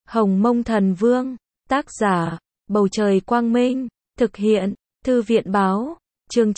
Hồng Mông Thần Vương, tác giả, Bầu Trời Quang Minh, thực hiện, Thư viện Báo, chương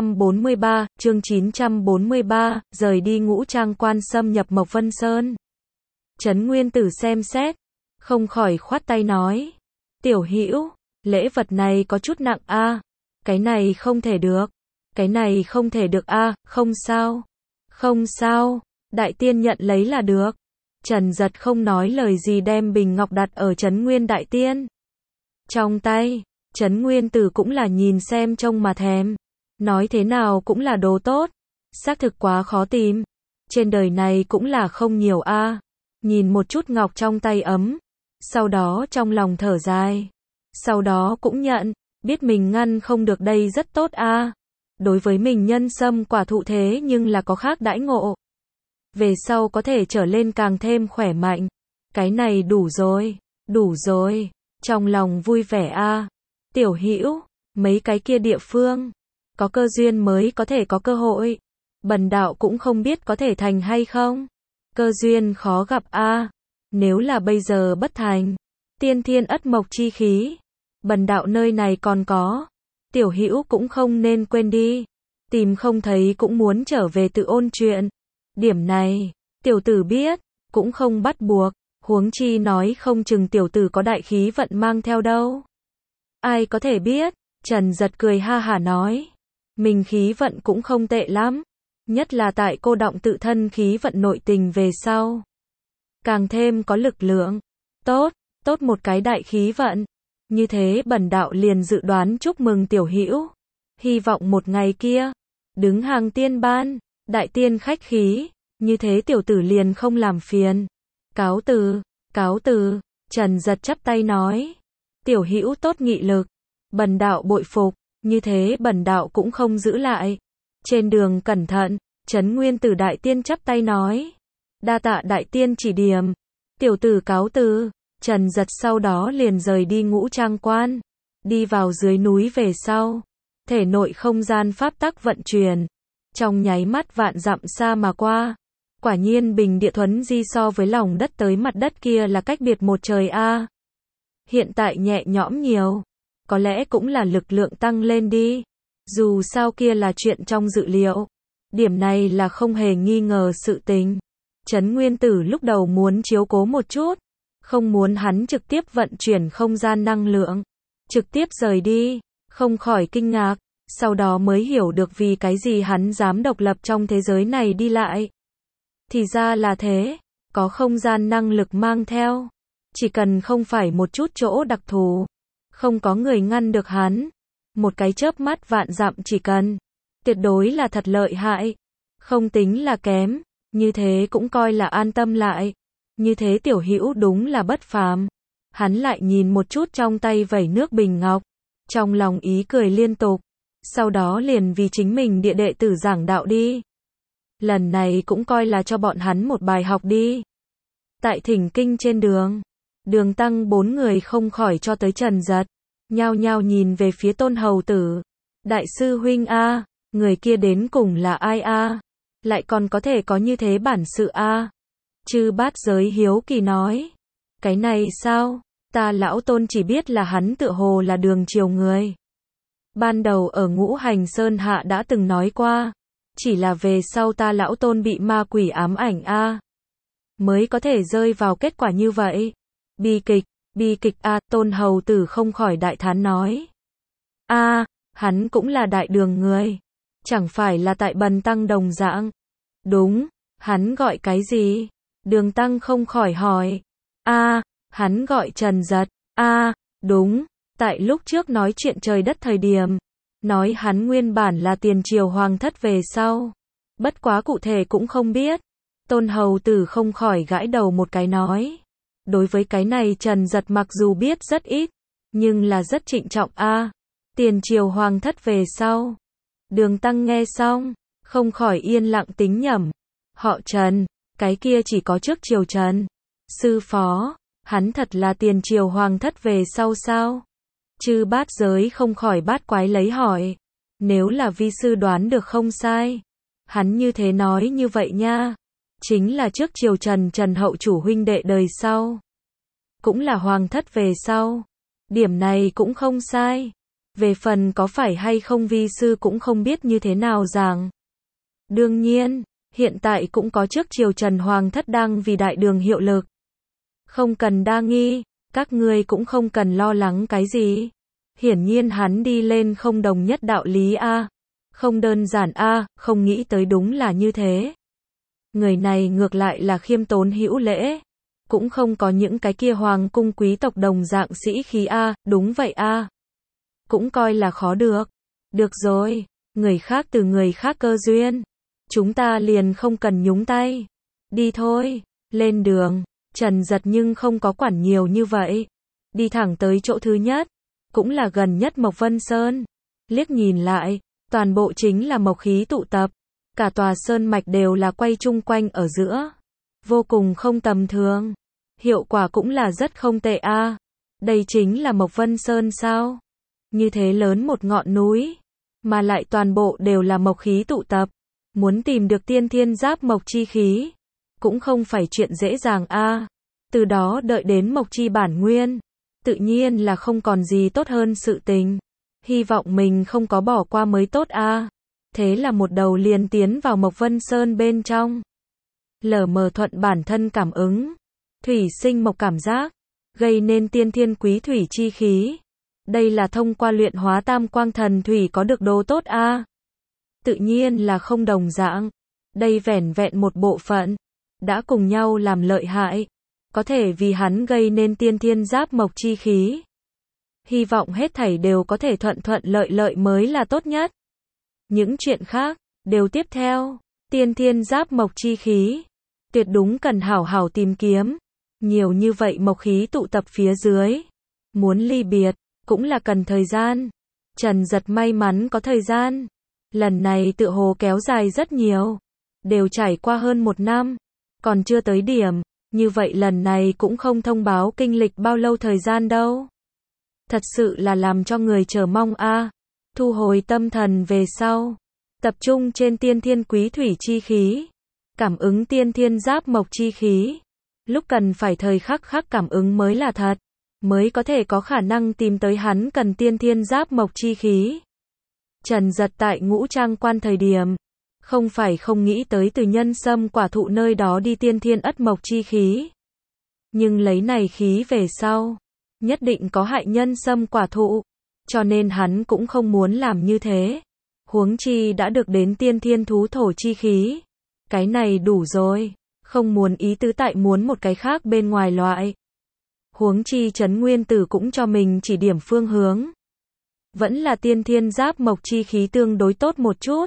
943, rời đi Ngũ Trang Quan xâm nhập Mộc Vân Sơn. Trấn Nguyên Tử xem xét, không khỏi khoát tay nói, Tiểu Hữu, lễ vật này có chút nặng a, cái này không thể được, cái này không thể được a, không sao, không sao, đại tiên nhận lấy là được. Trần Giật không nói lời gì đem bình ngọc đặt ở Trấn Nguyên đại tiên trong tay. Trấn Nguyên Tử cũng là nhìn xem trông mà thèm, nói thế nào cũng là đồ tốt, xác thực quá khó tìm, trên đời này cũng là không nhiều a. Nhìn một chút ngọc trong tay ấm, sau đó trong lòng thở dài, sau đó cũng nhận, biết mình ngăn không được đây rất tốt a. Đối với mình nhân sâm quả thụ thế nhưng là có khác đãi ngộ, về sau có thể trở lên càng thêm khỏe mạnh, cái này đủ rồi, trong lòng vui vẻ a. Tiểu Hữu, mấy cái kia địa phương, có cơ duyên mới có thể có cơ hội, bần đạo cũng không biết có thể thành hay không, cơ duyên khó gặp a. Nếu là bây giờ bất thành, tiên thiên ất mộc chi khí, bần đạo nơi này còn có, Tiểu Hữu cũng không nên quên đi, tìm không thấy cũng muốn trở về tự ôn chuyện. Điểm này, tiểu tử biết, cũng không bắt buộc, huống chi nói không chừng tiểu tử có đại khí vận mang theo đâu. Ai có thể biết, Trần Giật cười ha hả nói, mình khí vận cũng không tệ lắm, nhất là tại cô động tự thân khí vận nội tình về sau, càng thêm có lực lượng, tốt một cái đại khí vận, như thế bần đạo liền dự đoán chúc mừng Tiểu Hữu, hy vọng một ngày kia, đứng hàng tiên ban, đại tiên khách khí, như thế tiểu tử liền không làm phiền, cáo từ, Trần Giật chắp tay nói, Tiểu Hữu tốt nghị lực, bần đạo bội phục, như thế bần đạo cũng không giữ lại, trên đường cẩn thận. Trấn Nguyên Tử đại tiên chắp tay nói, đa tạ đại tiên chỉ điểm, tiểu tử cáo từ. Trần Giật sau đó liền rời đi Ngũ Trang Quan, đi vào dưới núi về sau, thể nội không gian pháp tắc vận chuyển, trong nháy mắt vạn dặm xa mà qua, quả nhiên bình địa thuấn di so với lòng đất tới mặt đất kia là cách biệt một trời a. Hiện tại nhẹ nhõm nhiều, có lẽ cũng là lực lượng tăng lên đi, dù sao kia là chuyện trong dự liệu, điểm này là không hề nghi ngờ sự tình. Trấn Nguyên Tử lúc đầu muốn chiếu cố một chút, không muốn hắn trực tiếp vận chuyển không gian năng lượng, trực tiếp rời đi, không khỏi kinh ngạc, sau đó mới hiểu được vì cái gì hắn dám độc lập trong thế giới này đi lại. Thì ra là thế, có không gian năng lực mang theo, chỉ cần không phải một chút chỗ đặc thù, không có người ngăn được hắn, một cái chớp mắt vạn dặm chỉ cần, tuyệt đối là thật lợi hại, không tính là kém, như thế cũng coi là an tâm lại. Như thế Tiểu Hữu đúng là bất phàm. Hắn lại nhìn một chút trong tay vẩy nước bình ngọc, trong lòng ý cười liên tục, sau đó liền vì chính mình địa đệ tử giảng đạo đi. Lần này cũng coi là cho bọn hắn một bài học đi. Tại thỉnh kinh trên đường, Đường Tăng bốn người không khỏi cho tới Trần Giật, nhao nhao nhìn về phía Tôn Hầu Tử. Đại sư huynh a, người kia đến cùng là ai a? Lại còn có thể có như thế bản sự a? Chư Bát Giới hiếu kỳ nói, cái này sao, ta lão Tôn chỉ biết là hắn tựa hồ là đường triều người. Ban đầu ở Ngũ Hành Sơn Hạ đã từng nói qua, chỉ là về sau ta lão Tôn bị ma quỷ ám ảnh a, mới có thể rơi vào kết quả như vậy. Bi kịch a. Tôn Hầu Tử không khỏi đại thán nói, a, hắn cũng là đại đường người, chẳng phải là tại Bần Tăng đồng dạng. Đúng, hắn gọi cái gì? Đường Tăng không khỏi hỏi. A, hắn gọi Trần Giật. A, đúng, tại lúc trước nói chuyện trời đất thời điểm, nói hắn nguyên bản là tiền triều hoàng thất về sau, bất quá cụ thể cũng không biết. Tôn Hầu Tử không khỏi gãi đầu một cái nói, đối với cái này Trần Giật mặc dù biết rất ít, nhưng là rất trịnh trọng a. Tiền triều hoàng thất về sau. Đường Tăng nghe xong, không khỏi yên lặng tính nhẩm, họ Trần, cái kia chỉ có trước triều Trần. Sư phó, hắn thật là tiền triều hoàng thất về sau sao? Chư Bát Giới không khỏi bát quái lấy hỏi, nếu là vi sư đoán được không sai, hắn như thế nói như vậy nha, chính là trước triều Trần Trần hậu chủ huynh đệ đời sau. cũng là hoàng thất về sau. Điểm này cũng không sai. Về phần có phải hay không vi sư cũng không biết như thế nào rằng. Đương nhiên, hiện tại cũng có trước triều Trần hoàng thất đang vì đại đường hiệu lực. Không cần đa nghi, các ngươi cũng không cần lo lắng cái gì. Hiển nhiên hắn đi lên không đồng nhất đạo lý a. Không đơn giản a, không nghĩ tới đúng là như thế. Người này ngược lại là khiêm tốn hữu lễ. Cũng không có những cái kia hoàng cung quý tộc đồng dạng sĩ khí a, đúng vậy a. Cũng coi là khó được. Được rồi, người khác từ người khác cơ duyên. Chúng ta liền không cần nhúng tay. Đi thôi, lên đường. Trần Giật nhưng không có quản nhiều như vậy. Đi thẳng tới chỗ thứ nhất. Cũng là gần nhất Mộc Vân Sơn. Liếc nhìn lại, toàn bộ chính là mộc khí tụ tập. Cả tòa sơn mạch đều là quay chung quanh ở giữa. Vô cùng không tầm thường. Hiệu quả cũng là rất không tệ a. Đây chính là Mộc Vân Sơn sao? Như thế lớn một ngọn núi. Mà lại toàn bộ đều là mộc khí tụ tập. Muốn tìm được tiên thiên giáp mộc chi khí. Cũng không phải chuyện dễ dàng a. Từ đó đợi đến mộc chi bản nguyên. Tự nhiên là không còn gì tốt hơn sự tình. Hy vọng mình không có bỏ qua mới tốt a. Thế là một đầu liền tiến vào Mộc Vân Sơn bên trong. Lờ mờ thuận bản thân cảm ứng. Thủy sinh mộc cảm giác. Gây nên tiên thiên quý thủy chi khí. Đây là thông qua luyện hóa tam quang thần thủy có được đồ tốt a. Tự nhiên là không đồng dạng. Đây vẻn vẹn một bộ phận. Đã cùng nhau làm lợi hại. Có thể vì hắn gây nên tiên thiên giáp mộc chi khí. Hy vọng hết thảy đều có thể thuận thuận lợi lợi mới là tốt nhất. Những chuyện khác, đều tiếp theo. Tiên thiên giáp mộc chi khí. Tuyệt đúng cần hảo hảo tìm kiếm. Nhiều như vậy mộc khí tụ tập phía dưới. Muốn ly biệt, cũng là cần thời gian. Trần Giật may mắn có thời gian. Lần này tựa hồ kéo dài rất nhiều. Đều trải qua hơn 1 năm. Còn chưa tới điểm. Như vậy lần này cũng không thông báo kinh lịch bao lâu thời gian đâu. Thật sự là làm cho người chờ mong a. Thu hồi tâm thần về sau. Tập trung trên tiên thiên quý thủy chi khí. Cảm ứng tiên thiên giáp mộc chi khí. Lúc cần phải thời khắc khắc cảm ứng mới là thật. Mới có thể có khả năng tìm tới hắn cần tiên thiên giáp mộc chi khí. Trần Giật tại Ngũ Trang Quan thời điểm. Không phải không nghĩ tới từ nhân sâm quả thụ nơi đó đi tiên thiên ất mộc chi khí. Nhưng lấy này khí về sau. Nhất định có hại nhân sâm quả thụ. Cho nên hắn cũng không muốn làm như thế. Huống chi đã được đến tiên thiên thú thổ chi khí. Cái này đủ rồi. Không muốn ý tứ tại muốn một cái khác bên ngoài loại. Huống chi Trấn Nguyên Tử cũng cho mình chỉ điểm phương hướng. Vẫn là tiên thiên giáp mộc chi khí tương đối tốt một chút.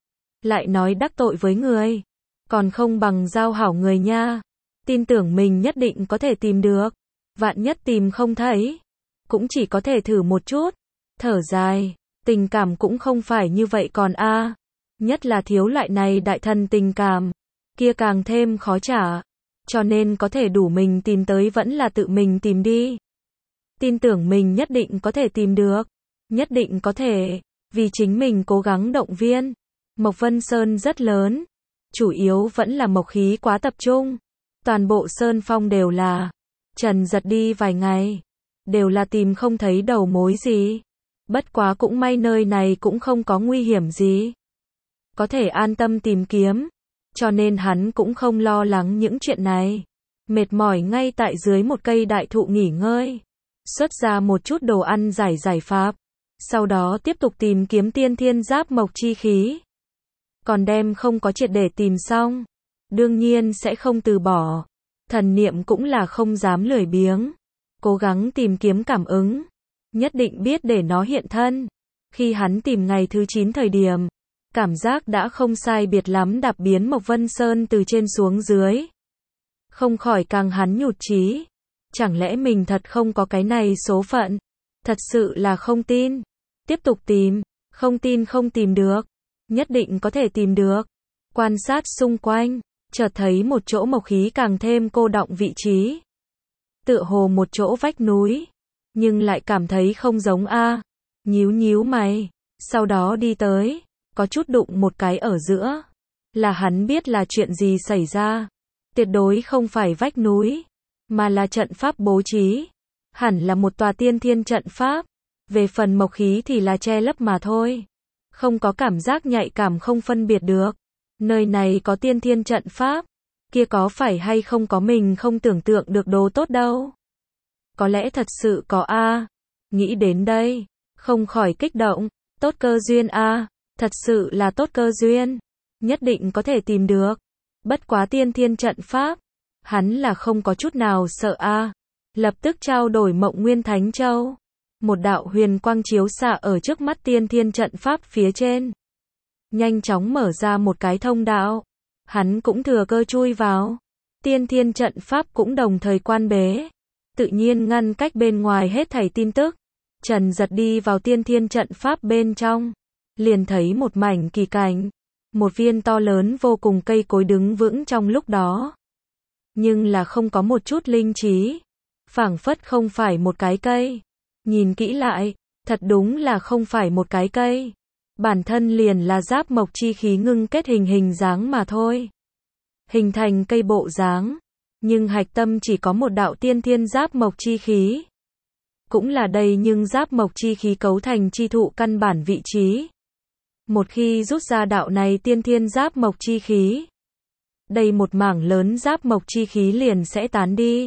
Lại nói đắc tội với người. Còn không bằng giao hảo người nha. Tin tưởng mình nhất định có thể tìm được. Vạn nhất tìm không thấy. Cũng chỉ có thể thử một chút. Thở dài. Tình cảm cũng không phải như vậy còn a. Nhất là thiếu loại này đại thần tình cảm. Kia càng thêm khó trả. Cho nên có thể đủ mình tìm tới vẫn là tự mình tìm đi. Tin tưởng mình nhất định có thể tìm được. Nhất định có thể. Vì chính mình cố gắng động viên. Mộc Vân Sơn rất lớn. Chủ yếu vẫn là mộc khí quá tập trung. Toàn bộ sơn phong đều là. Trần Giật đi vài ngày. Đều là tìm không thấy đầu mối gì. Bất quá cũng may nơi này cũng không có nguy hiểm gì. Có thể an tâm tìm kiếm. Cho nên hắn cũng không lo lắng những chuyện này. Mệt mỏi ngay tại dưới một cây đại thụ nghỉ ngơi. Xuất ra một chút đồ ăn giải pháp. Sau đó tiếp tục tìm kiếm tiên thiên giáp mộc chi khí. Còn đem không có triệt để tìm xong. Đương nhiên sẽ không từ bỏ. Thần niệm cũng là không dám lười biếng. Cố gắng tìm kiếm cảm ứng. Nhất định biết để nó hiện thân. Khi hắn tìm ngày thứ 9 thời điểm. Cảm giác đã không sai biệt lắm đạp biến Mộc Vân Sơn từ trên xuống dưới. Không khỏi càng hắn nhụt chí. Chẳng lẽ mình thật không có cái này số phận? Thật sự là không tin. Tiếp tục tìm. Không tin không tìm được. Nhất định có thể tìm được. Quan sát xung quanh. Chợt thấy một chỗ mộc khí càng thêm cô đọng vị trí. Tựa hồ một chỗ vách núi. Nhưng lại cảm thấy không giống a. Nhíu mày. Sau đó đi tới. Có chút đụng một cái ở giữa. Là hắn biết là chuyện gì xảy ra. Tuyệt đối không phải vách núi. mà là trận pháp bố trí. Hẳn là một tòa tiên thiên trận pháp. Về phần mộc khí thì là che lấp mà thôi. Không có cảm giác nhạy cảm không phân biệt được. Nơi này có tiên thiên trận pháp. Kia có phải hay không có mình không tưởng tượng được đồ tốt đâu. Có lẽ thật sự có a. Nghĩ đến đây, không khỏi kích động. Tốt cơ duyên a. Thật sự là tốt cơ duyên. Nhất định có thể tìm được. Bất quá tiên thiên trận pháp. Hắn là không có chút nào sợ a. Lập tức trao đổi Mộng Nguyên Thánh Châu. Một đạo huyền quang chiếu xạ ở trước mắt tiên thiên trận pháp phía trên. Nhanh chóng mở ra một cái thông đạo. Hắn cũng thừa cơ chui vào. Tiên thiên trận pháp cũng đồng thời quan bế. Tự nhiên ngăn cách bên ngoài hết thảy tin tức. Trần Giật đi vào tiên thiên trận pháp bên trong. Liền thấy một mảnh kỳ cảnh. Một viên to lớn vô cùng cây cối đứng vững trong lúc đó. Nhưng là không có một chút linh trí. Phảng phất không phải một cái cây. Nhìn kỹ lại, thật đúng là không phải một cái cây. Bản thân liền là giáp mộc chi khí ngưng kết hình dáng mà thôi. Hình thành cây bộ dáng. Nhưng hạch tâm chỉ có một đạo tiên thiên giáp mộc chi khí. Cũng là đây nhưng giáp mộc chi khí cấu thành chi thụ căn bản vị trí. Một khi rút ra đạo này tiên thiên giáp mộc chi khí. Đây một mảng lớn giáp mộc chi khí liền sẽ tán đi.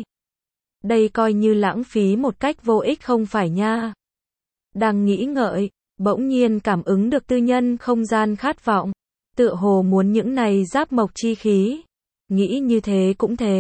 Đây coi như lãng phí một cách vô ích không phải nha. Đang nghĩ ngợi, bỗng nhiên cảm ứng được tư nhân không gian khát vọng. Tựa hồ muốn những này giáp mộc chi khí. Nghĩ như thế.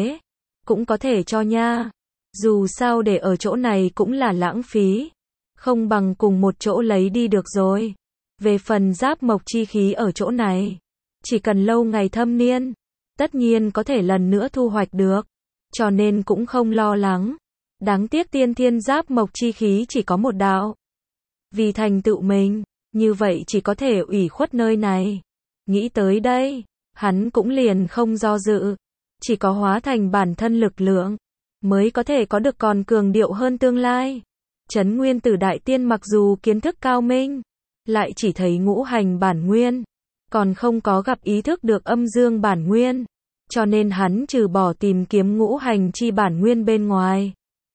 Cũng có thể cho nha. Dù sao để ở chỗ này cũng là lãng phí. Không bằng cùng một chỗ lấy đi được rồi. Về phần giáp mộc chi khí ở chỗ này. Chỉ cần lâu ngày thâm niên. Tất nhiên có thể lần nữa thu hoạch được. Cho nên cũng không lo lắng. Đáng tiếc tiên thiên giáp mộc chi khí chỉ có một đạo. Vì thành tựu mình, như vậy chỉ có thể ủy khuất nơi này. Nghĩ tới đây, hắn cũng liền không do dự. Chỉ có hóa thành bản thân lực lượng, mới có thể có được còn cường điệu hơn tương lai. Trấn Nguyên Tử Đại Tiên mặc dù kiến thức cao minh, lại chỉ thấy ngũ hành bản nguyên, còn không có gặp ý thức được âm dương bản nguyên. Cho nên hắn trừ bỏ tìm kiếm ngũ hành chi bản nguyên bên ngoài.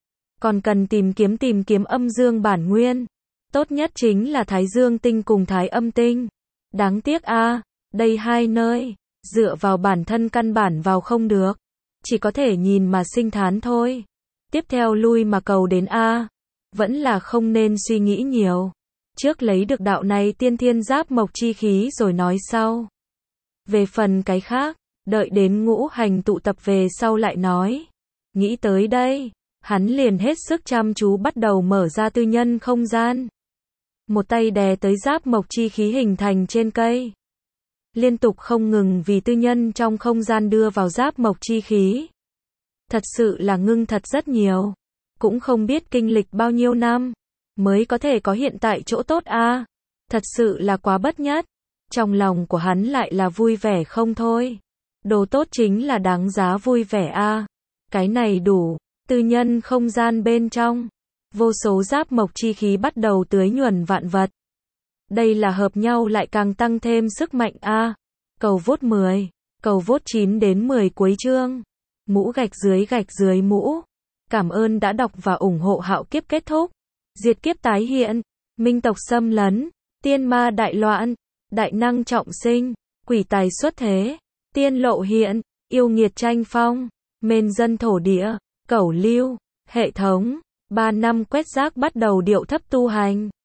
Còn cần tìm kiếm âm dương bản nguyên. Tốt nhất chính là Thái Dương tinh cùng Thái Âm tinh. Đáng tiếc a, đây hai nơi, dựa vào bản thân căn bản vào không được. Chỉ có thể nhìn mà sinh thán thôi. Tiếp theo lui mà cầu đến a. Vẫn là không nên suy nghĩ nhiều. Trước lấy được đạo này tiên thiên giáp mộc chi khí rồi nói sau. Về phần cái khác, đợi đến ngũ hành tụ tập về sau lại nói. Nghĩ tới đây, hắn liền hết sức chăm chú bắt đầu mở ra tư nhân không gian. Một tay đè tới giáp mộc chi khí hình thành trên cây. Liên tục không ngừng vì tư nhân trong không gian đưa vào giáp mộc chi khí. Thật sự là ngưng thật rất nhiều. Cũng không biết kinh lịch bao nhiêu năm, mới có thể có hiện tại chỗ tốt a. Thật sự là quá bất nhất. Trong lòng của hắn lại là vui vẻ không thôi. Đồ tốt chính là đáng giá vui vẻ a. Cái này đủ. Tư nhân không gian bên trong, vô số giáp mộc chi khí bắt đầu tưới nhuần vạn vật. Đây là hợp nhau lại càng tăng thêm sức mạnh a. Cầu vote 10, cầu vote 9 đến 10 cuối chương. Mũ gạch dưới mũ. Cảm ơn đã đọc và ủng hộ Hạo Kiếp kết thúc. Diệt kiếp tái hiện, minh tộc xâm lấn, tiên ma đại loạn, đại năng trọng sinh, quỷ tài xuất thế, tiên lộ hiện, yêu nghiệt tranh phong, mên dân thổ địa, cẩu lưu, hệ thống, 3 năm quét rác bắt đầu điệu thấp tu hành.